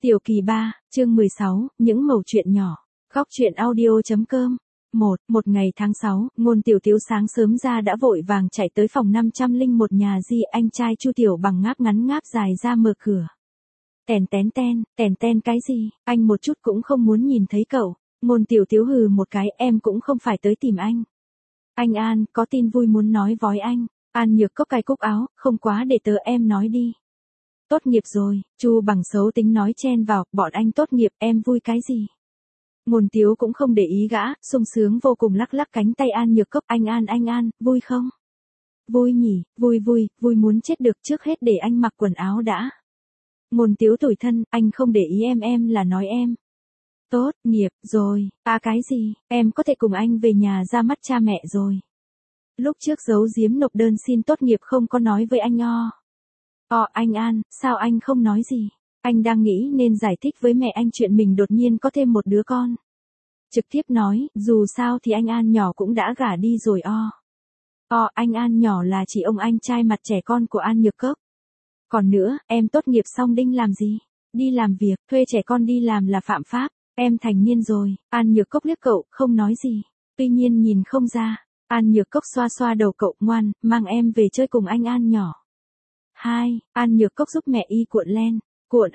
Tiểu kỳ 3, chương 16, những mẩu chuyện nhỏ. Góc chuyện audio.com. Một ngày tháng 6, Ngôn Tiểu Tiếu sáng sớm ra đã vội vàng chạy tới phòng 501 nhà Di, anh trai Chu Tiểu Bằng ngáp ngắn ngáp dài ra mở cửa. Tèn ten cái gì, anh một chút cũng không muốn nhìn thấy cậu. Ngôn Tiểu Tiếu hừ một cái, em cũng không phải tới tìm anh. Anh An, có tin vui muốn nói với anh. An Nhược cốc cài cúc áo, không quá để tớ em nói đi. Tốt nghiệp rồi, Chu Bằng xấu tính nói chen vào, bọn anh tốt nghiệp, em vui cái gì? Ngôn Tiếu cũng không để ý gã, sung sướng vô cùng lắc lắc cánh tay An Nhược cốc, anh An, vui không? Vui nhỉ, vui muốn chết được, trước hết để anh mặc quần áo đã. Ngôn Tiếu tủi thân, anh không để ý em là nói em. Tốt nghiệp rồi, cái gì, em có thể cùng anh về nhà ra mắt cha mẹ rồi. Lúc trước giấu giếm nộp đơn xin tốt nghiệp không có nói với anh anh An, sao anh không nói gì? Anh đang nghĩ nên giải thích với mẹ anh chuyện mình đột nhiên có thêm một đứa con. Trực tiếp nói, dù sao thì anh An nhỏ cũng đã gả đi rồi anh An nhỏ là chỉ ông anh trai mặt trẻ con của An Nhược cốc. Còn nữa, em tốt nghiệp xong định làm gì? Đi làm việc, thuê trẻ con đi làm là phạm pháp. Em thành niên rồi. An Nhược cốc liếc cậu, không nói gì. Tuy nhiên nhìn không ra. An Nhược cốc xoa xoa đầu cậu, ngoan, mang em về chơi cùng anh An nhỏ. 2. An Nhược cốc giúp mẹ y cuộn len. Cuộn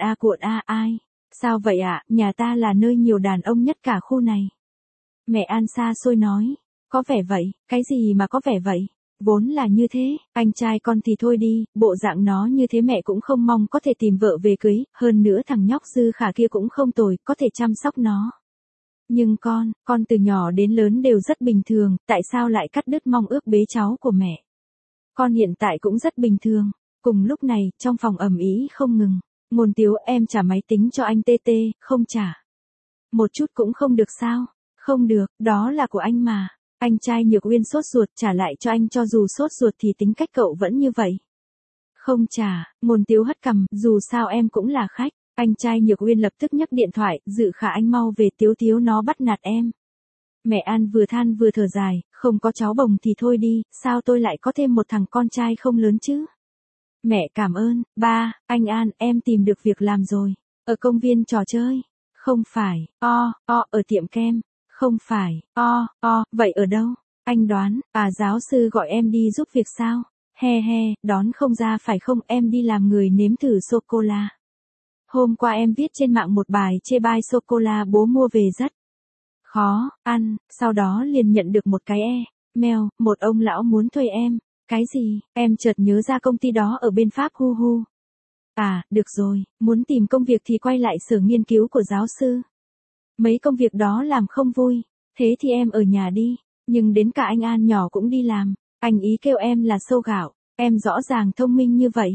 ai? Sao vậy ạ, nhà ta là nơi nhiều đàn ông nhất cả khu này. Mẹ An xa xôi nói. Có vẻ vậy, cái gì mà có vẻ vậy? Vốn là như thế, anh trai con thì thôi đi, bộ dạng nó như thế mẹ cũng không mong có thể tìm vợ về cưới, hơn nữa thằng nhóc Dư Khả kia cũng không tồi, có thể chăm sóc nó. Nhưng con từ nhỏ đến lớn đều rất bình thường, tại sao lại cắt đứt mong ước bế cháu của mẹ? Con hiện tại cũng rất bình thường. Cùng lúc này, trong phòng ầm ĩ không ngừng. Ngôn Tiếu, em trả máy tính cho anh TT, không trả. Một chút cũng không được sao? Không được, đó là của anh mà. Anh trai Nhược Uyên sốt ruột, trả lại cho anh, cho dù sốt ruột thì tính cách cậu vẫn như vậy. Không trả, Ngôn Tiếu hất cằm, dù sao em cũng là khách. Anh trai Nhược Uyên lập tức nhấc điện thoại, Dự Khả anh mau về, Tiếu nó bắt nạt em. Mẹ An vừa than vừa thở dài, không có cháu bồng thì thôi đi, sao tôi lại có thêm một thằng con trai không lớn chứ? Mẹ cảm ơn, ba, anh An, em tìm được việc làm rồi. Ở công viên trò chơi. Không phải, ở tiệm kem. Không phải, vậy ở đâu? Anh đoán, giáo sư gọi em đi giúp việc sao? He, đón không ra phải không, em đi làm người nếm thử sô-cô-la. Hôm qua em viết trên mạng một bài chê bai sô-cô-la bố mua về rất khó ăn, sau đó liền nhận được một cái mail, một ông lão muốn thuê em. Cái gì? Em chợt nhớ ra công ty đó ở bên Pháp hu. Được rồi, muốn tìm công việc thì quay lại sở nghiên cứu của giáo sư. Mấy công việc đó làm không vui, thế thì em ở nhà đi, nhưng đến cả anh An nhỏ cũng đi làm, anh ý kêu em là sâu gạo, em rõ ràng thông minh như vậy.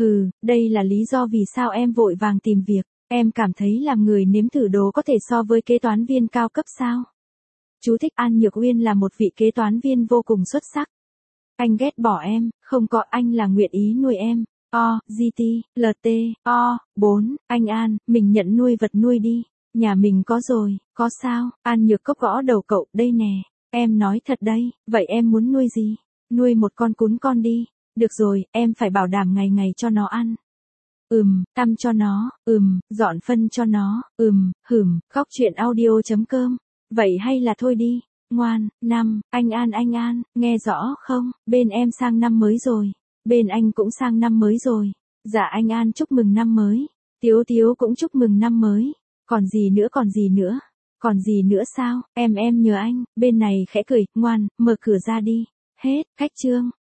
Đây là lý do vì sao em vội vàng tìm việc, em cảm thấy làm người nếm thử đồ có thể so với kế toán viên cao cấp sao? Chú thích, An Nhược Uyên là một vị kế toán viên vô cùng xuất sắc. Anh ghét bỏ em, không có, anh là nguyện ý nuôi em. GT, LT, 4, anh An, mình nhận nuôi vật nuôi đi. Nhà mình có rồi, có sao? An Nhược cốc gõ đầu cậu, đây nè. Em nói thật đây, vậy em muốn nuôi gì? Nuôi một con cún con đi. Được rồi, em phải bảo đảm ngày ngày cho nó ăn. Tăm cho nó, dọn phân cho nó, góc chuyện audio.com. Vậy hay là thôi đi. Ngoan, anh An, nghe rõ không? Bên em sang năm mới rồi. Bên anh cũng sang năm mới rồi. Dạ anh An chúc mừng năm mới. Tiếu cũng chúc mừng năm mới. Còn gì nữa? Còn gì nữa sao? Em nhờ anh. Bên này khẽ cười, ngoan, mở cửa ra đi. Hết, khách chương.